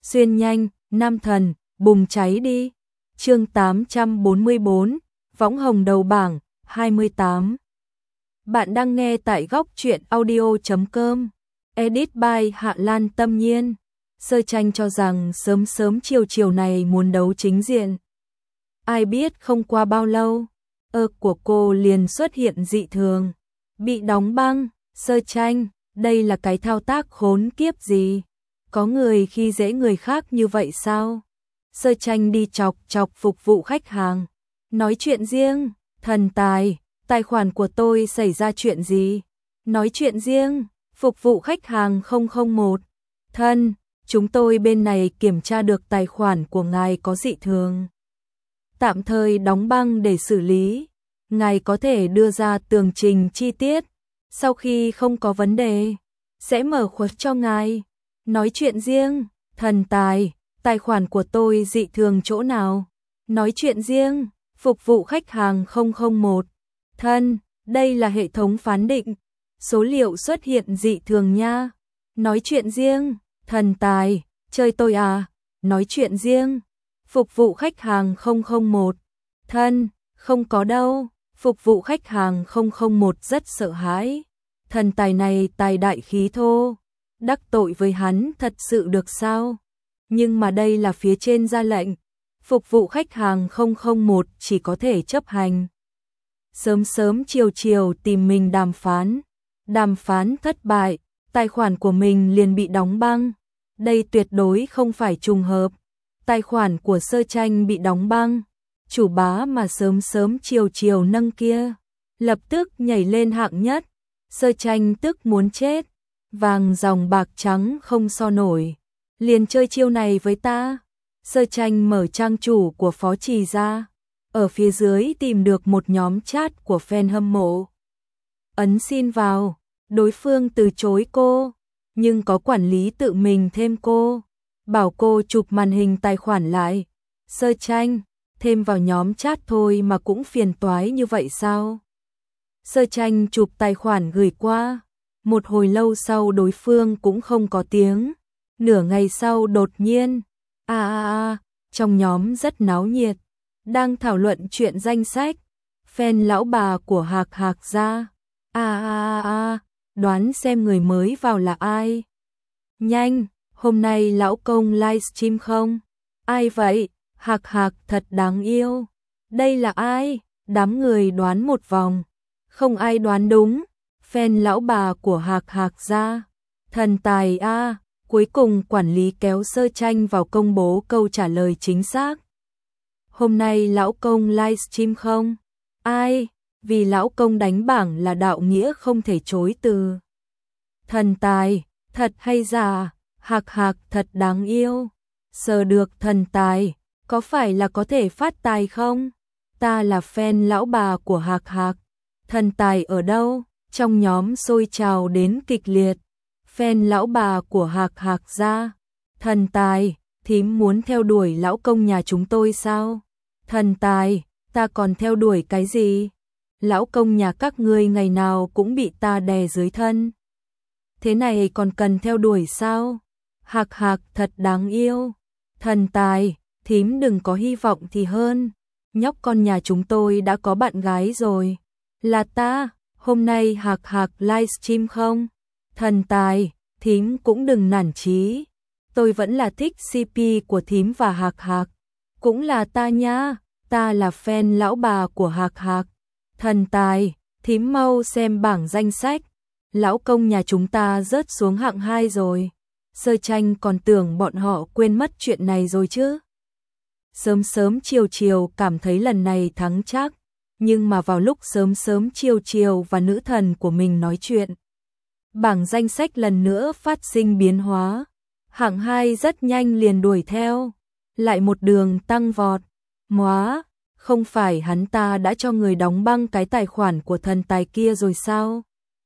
xuyên nhanh, nam thần, bùng cháy đi. Chương 844, võng hồng đầu bảng, 28. Bạn đang nghe tại góc truyện audio.com. Edit by Hạ Lan Tâm Nhiên. Sơ tranh cho rằng sớm sớm chiều chiều này muốn đấu chính diện. Ai biết không qua bao lâu, của cô liền xuất hiện dị thường. Bị đóng băng, sơ tranh, đây là cái thao tác khốn kiếp gì? Có người khi dễ người khác như vậy sao? Sơ tranh đi chọc chọc phục vụ khách hàng. Nói chuyện riêng, thần tài, tài khoản của tôi xảy ra chuyện gì? Nói chuyện riêng, phục vụ khách hàng 001. Thân, chúng tôi bên này kiểm tra được tài khoản của ngài có dị thường. Tạm thời đóng băng để xử lý. Ngài có thể đưa ra tường trình chi tiết. Sau khi không có vấn đề, sẽ mở khuất cho ngài. Nói chuyện riêng, thần tài, tài khoản của tôi dị thường chỗ nào? Nói chuyện riêng, phục vụ khách hàng 001. Thân, đây là hệ thống phán định. Số liệu xuất hiện dị thường nha. Nói chuyện riêng, thần tài, chơi tôi à? Nói chuyện riêng, phục vụ khách hàng 001. Thân, không có đâu. Phục vụ khách hàng 001 rất sợ hãi. Thần tài này tài đại khí thô. Đắc tội với hắn thật sự được sao? Nhưng mà đây là phía trên ra lệnh. Phục vụ khách hàng 001 chỉ có thể chấp hành. Sớm sớm chiều chiều tìm mình đàm phán. Đàm phán thất bại, tài khoản của mình liền bị đóng băng. Đây tuyệt đối không phải trùng hợp. Tài khoản của sơ tranh bị đóng băng. Chủ bá mà sớm sớm chiều chiều nâng kia, lập tức nhảy lên hạng nhất. Sơ tranh tức muốn chết. Vàng dòng bạc trắng không so nổi. Liền chơi chiêu này với ta. Sơ tranh mở trang chủ của Phó Trì ra. Ở phía dưới tìm được một nhóm chat của fan hâm mộ. Ấn xin vào. Đối phương từ chối cô. Nhưng có quản lý tự mình thêm cô. Bảo cô chụp màn hình tài khoản lại. Sơ tranh, thêm vào nhóm chat thôi mà cũng phiền toái như vậy sao? Sơ tranh chụp tài khoản gửi qua. Một hồi lâu sau đối phương cũng không có tiếng. Nửa ngày sau đột nhiên, trong nhóm rất náo nhiệt, đang thảo luận chuyện danh sách. Fan lão bà của Hạc Hạc ra. Đoán xem người mới vào là ai. Nhanh, hôm nay lão công livestream không? Ai vậy? Hạc Hạc thật đáng yêu. Đây là ai? Đám người đoán một vòng. Không ai đoán đúng. Fan lão bà của Hạc Hạc ra. Thần tài a. Cuối cùng quản lý kéo sơ tranh vào công bố câu trả lời chính xác. Hôm nay lão công livestream không? Ai? Vì lão công đánh bảng là đạo nghĩa không thể chối từ. Thần tài, thật hay giả? Hạc Hạc thật đáng yêu. Sờ được thần tài, có phải là có thể phát tài không? Ta là fan lão bà của Hạc Hạc. Thần tài ở đâu? Trong nhóm sôi trào đến kịch liệt. Fan lão bà của Hạc Hạc ra. Thần tài, thím muốn theo đuổi lão công nhà chúng tôi sao? Thần tài, ta còn theo đuổi cái gì? Lão công nhà các ngươi ngày nào cũng bị ta đè dưới thân. Thế này còn cần theo đuổi sao? Hạc Hạc thật đáng yêu. Thần tài, thím đừng có hy vọng thì hơn. Nhóc con nhà chúng tôi đã có bạn gái rồi. Là ta, hôm nay Hạc Hạc livestream không? Thần tài, thím cũng đừng nản chí. Tôi vẫn là thích CP của thím và Hạc Hạc. Cũng là ta nha, ta là fan lão bà của Hạc Hạc. Thần tài, thím mau xem bảng danh sách. Lão công nhà chúng ta rớt xuống hạng 2 rồi. Sơ tranh còn tưởng bọn họ quên mất chuyện này rồi chứ. Sớm sớm chiều chiều cảm thấy lần này thắng chắc. Nhưng mà vào lúc sớm sớm chiều chiều và nữ thần của mình nói chuyện, bảng danh sách lần nữa phát sinh biến hóa. Hạng 2 rất nhanh liền đuổi theo. Lại một đường tăng vọt. Móa, không phải hắn ta đã cho người đóng băng cái tài khoản của thần tài kia rồi sao?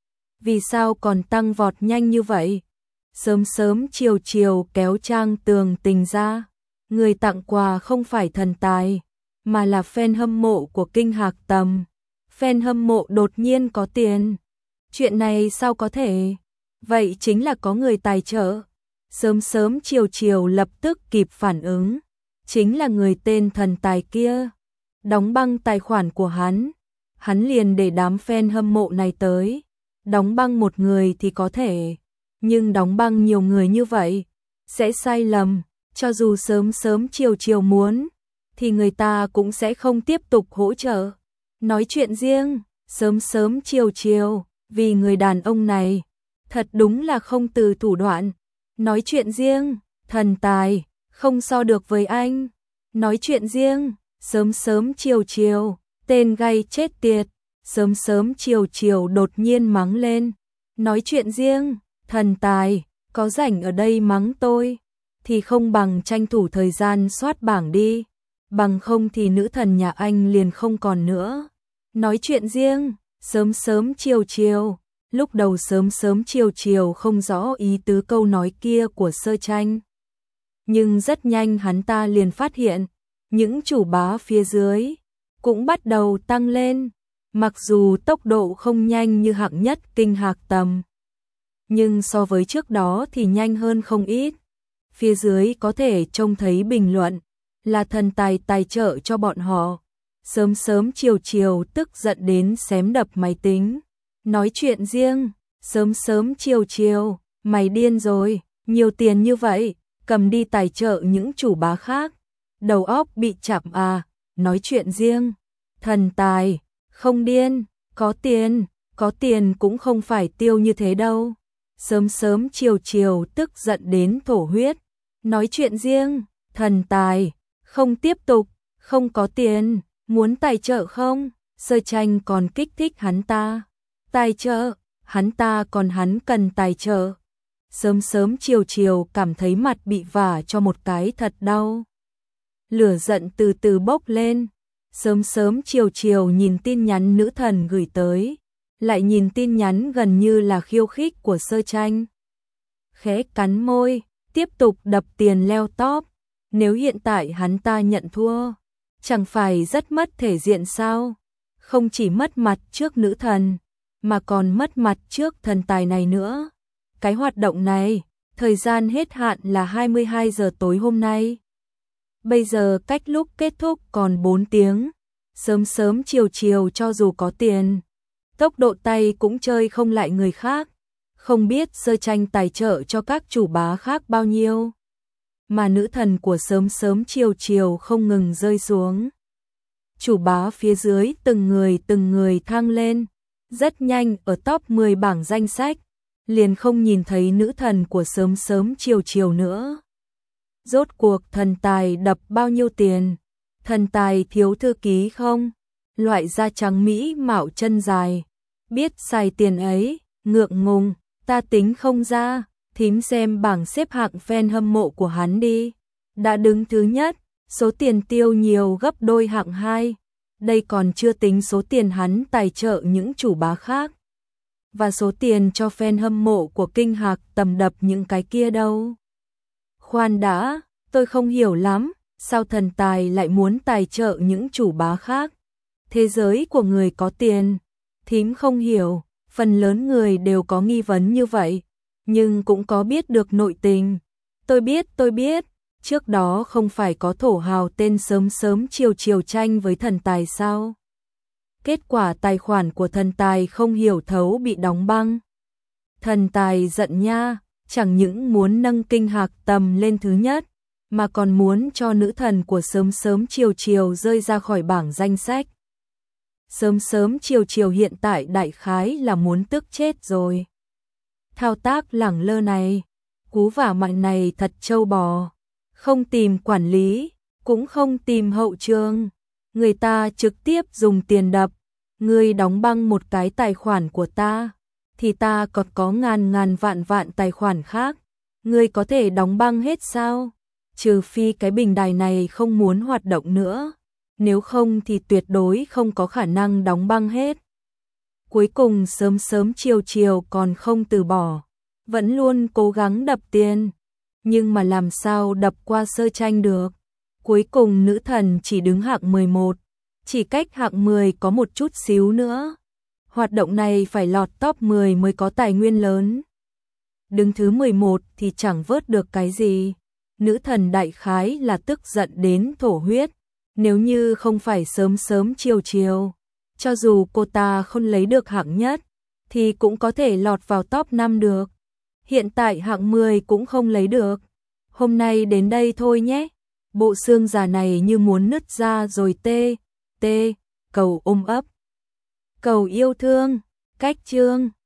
Vì sao còn tăng vọt nhanh như vậy? Sớm sớm chiều chiều kéo trang tường tình ra. Người tặng quà không phải thần tài, mà là fan hâm mộ của Kinh Hạc Tầm. Fan hâm mộ đột nhiên có tiền. Chuyện này sao có thể? Vậy chính là có người tài trợ. Sớm sớm chiều chiều lập tức kịp phản ứng, chính là người tên thần tài kia. Đóng băng tài khoản của hắn liền để đám fan hâm mộ này tới. Đóng băng một người thì có thể, nhưng đóng băng nhiều người như vậy, sẽ sai lầm. Cho dù sớm sớm chiều chiều muốn, thì người ta cũng sẽ không tiếp tục hỗ trợ. Nói chuyện riêng, sớm sớm chiều chiều, vì người đàn ông này, thật đúng là không từ thủ đoạn. Nói chuyện riêng, thần tài, không so được với anh. Nói chuyện riêng, sớm sớm chiều chiều, tên gay chết tiệt. Sớm sớm chiều chiều đột nhiên mắng lên. Nói chuyện riêng, thần tài, có rảnh ở đây mắng tôi, thì không bằng tranh thủ thời gian soát bảng đi. Bằng không thì nữ thần nhà anh liền không còn nữa. Nói chuyện riêng, sớm sớm chiều chiều. Lúc đầu sớm sớm chiều chiều không rõ ý tứ câu nói kia của Sơ Tranh. Nhưng rất nhanh hắn ta liền phát hiện, những chủ bá phía dưới cũng bắt đầu tăng lên. Mặc dù tốc độ không nhanh như hạng nhất kinh hạc tầm, nhưng so với trước đó thì nhanh hơn không ít. Phía dưới có thể trông thấy bình luận là thần tài tài trợ cho bọn họ. Sớm sớm chiều chiều tức giận đến xém đập máy tính. Nói chuyện riêng, sớm sớm chiều chiều, mày điên rồi, nhiều tiền như vậy, cầm đi tài trợ những chủ bá khác. Đầu óc bị chạm à, nói chuyện riêng, thần tài, không điên, có tiền cũng không phải tiêu như thế đâu. Sớm sớm chiều chiều tức giận đến thổ huyết. Nói chuyện riêng, thần tài, không tiếp tục, không có tiền, muốn tài trợ không? Sơ Tranh còn kích thích hắn ta. Tài trợ, hắn ta còn hắn cần tài trợ. Sớm sớm chiều chiều cảm thấy mặt bị vả cho một cái thật đau. Lửa giận từ từ bốc lên. Sớm sớm chiều chiều nhìn tin nhắn nữ thần gửi tới, lại nhìn tin nhắn gần như là khiêu khích của Sơ Tranh. Khẽ cắn môi, tiếp tục đập tiền leo top. Nếu hiện tại hắn ta nhận thua, chẳng phải rất mất thể diện sao? Không chỉ mất mặt trước nữ thần, mà còn mất mặt trước thần tài này nữa. Cái hoạt động này, thời gian hết hạn là 22 giờ tối hôm nay. Bây giờ cách lúc kết thúc còn 4 tiếng. Sớm sớm chiều chiều cho dù có tiền, tốc độ tay cũng chơi không lại người khác. Không biết Sơ Tranh tài trợ cho các chủ bá khác bao nhiêu, mà nữ thần của sớm sớm chiều chiều không ngừng rơi xuống. Chủ bá phía dưới từng người thăng lên. Rất nhanh ở top 10 bảng danh sách, liền không nhìn thấy nữ thần của sớm sớm chiều chiều nữa. Rốt cuộc thần tài đập bao nhiêu tiền? Thần tài thiếu thư ký không? Loại da trắng mỹ mạo chân dài, biết xài tiền ấy, ngượng ngùng, ta tính không ra. Thím xem bảng xếp hạng fan hâm mộ của hắn đi. Đã đứng thứ nhất, số tiền tiêu nhiều gấp đôi hạng 2. Đây còn chưa tính số tiền hắn tài trợ những chủ bá khác, và số tiền cho fan hâm mộ của Kinh Hạc Tầm đập những cái kia đâu. Khoan đã, tôi không hiểu lắm, sao thần tài lại muốn tài trợ những chủ bá khác? Thế giới của người có tiền, thím không hiểu, phần lớn người đều có nghi vấn như vậy, nhưng cũng có biết được nội tình. Tôi biết, trước đó không phải có thổ hào tên sớm sớm chiều chiều tranh với thần tài sao? Kết quả tài khoản của thần tài không hiểu thấu bị đóng băng. Thần tài giận nha, chẳng những muốn nâng Kinh Hạc Tầm lên thứ nhất, mà còn muốn cho nữ thần của sớm sớm chiều chiều rơi ra khỏi bảng danh sách. Sớm sớm chiều chiều hiện tại đại khái là muốn tức chết rồi. Thao tác lẳng lơ này, cú vả mạnh này thật trâu bò. Không tìm quản lý, cũng không tìm hậu trường, người ta trực tiếp dùng tiền đập. Ngươi đóng băng một cái tài khoản của ta, thì ta còn có ngàn vạn tài khoản khác. Ngươi có thể đóng băng hết sao? Trừ phi cái bình đài này không muốn hoạt động nữa, nếu không thì tuyệt đối không có khả năng đóng băng hết. Cuối cùng sớm sớm chiều chiều còn không từ bỏ, vẫn luôn cố gắng đập tiền, nhưng mà làm sao đập qua Sơ Tranh được. Cuối cùng nữ thần chỉ đứng hạng 11, chỉ cách hạng 10 có một chút xíu nữa. Hoạt động này phải lọt top 10 mới có tài nguyên lớn. đứng thứ 11 thì chẳng vớt được cái gì. Nữ thần đại khái là tức giận đến thổ huyết, nếu như không phải sớm sớm chiều chiều, cho dù cô ta không lấy được hạng nhất, thì cũng có thể lọt vào top 5 được. Hiện tại hạng 10 cũng không lấy được. Hôm nay đến đây thôi nhé. Bộ xương già này như muốn nứt ra rồi tê, cầu ôm ấp. Cầu yêu thương, cách chương.